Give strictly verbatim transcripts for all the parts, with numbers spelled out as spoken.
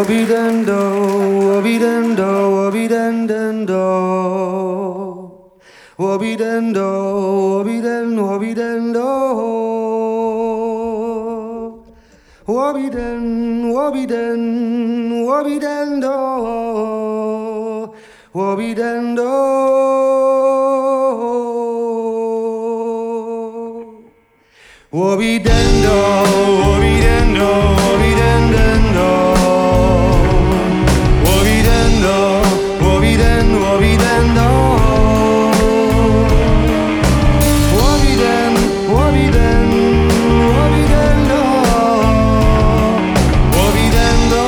Wobidendo, wobidendo, wobidendendo. Wobidendo, wobiden, wobidendo. Wobiden, wobiden, wobidendo. Wobidendo. Wobidendo, wobidendo, wobidendendo. Wobidendo, wobiden, wobidendo. Wobiden, wobiden, wobidendo. Wobidendo.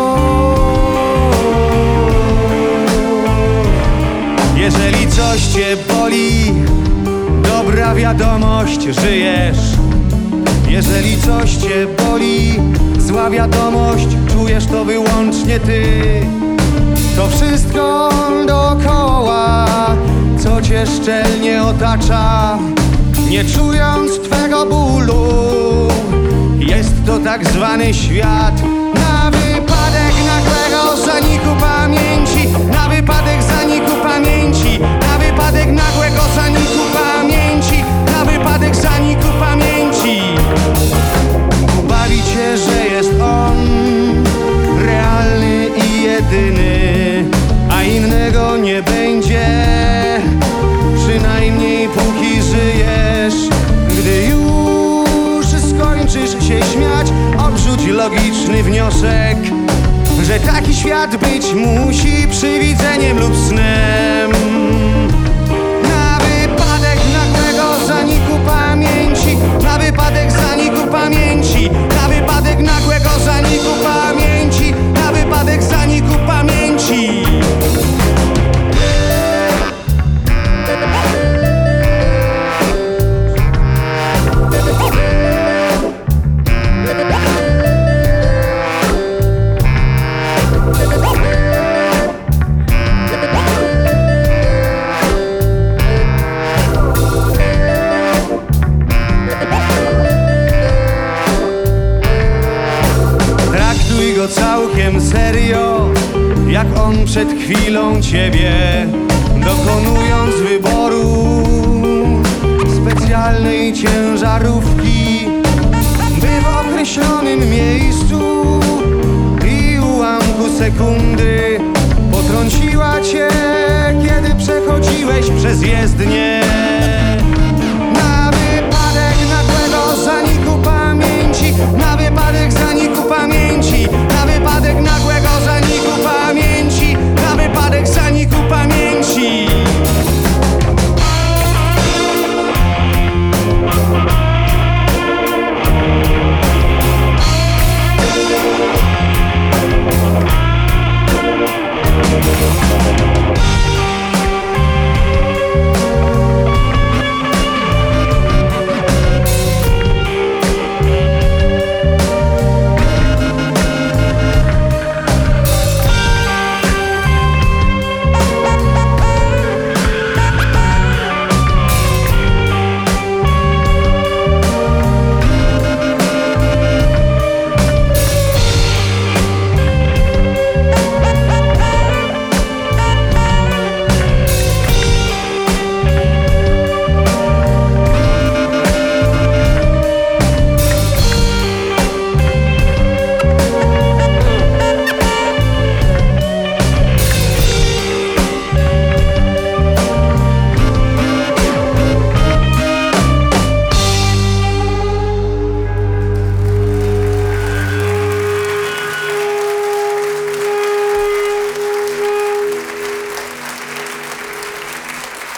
Jeżeli coś cię boli, dobra wiadomość, żyjesz. Jeżeli coś cię boli, zła wiadomość, czujesz to wyłącznie ty. To wszystko dookoła, co cię szczelnie otacza, nie czując twego bólu, jest to tak zwany świat. Na wypadek nagłego zaniku pamięci, na wypadek zaniku pamięci, na wypadek nagłego zaniku pamięci, na wypadek zaniku pamięci. Bawi cię, że jest on realny i jedyny, a innego nie będzie, przynajmniej póki żyjesz. Gdy już skończysz się śmiać, odrzuć logiczny wniosek, że taki świat być musi przywidzeniem lub snem. Na wypadek nagłego zaniku pamięci, na wypadek zaniku pamięci, na wypadek nagłego zaniku pamięci, na wypadek zaniku pamięci. Traktuj go całkiem serio, jak on przed chwilą ciebie, dokonując wyboru specjalnej ciężarówki, by w określonym miejscu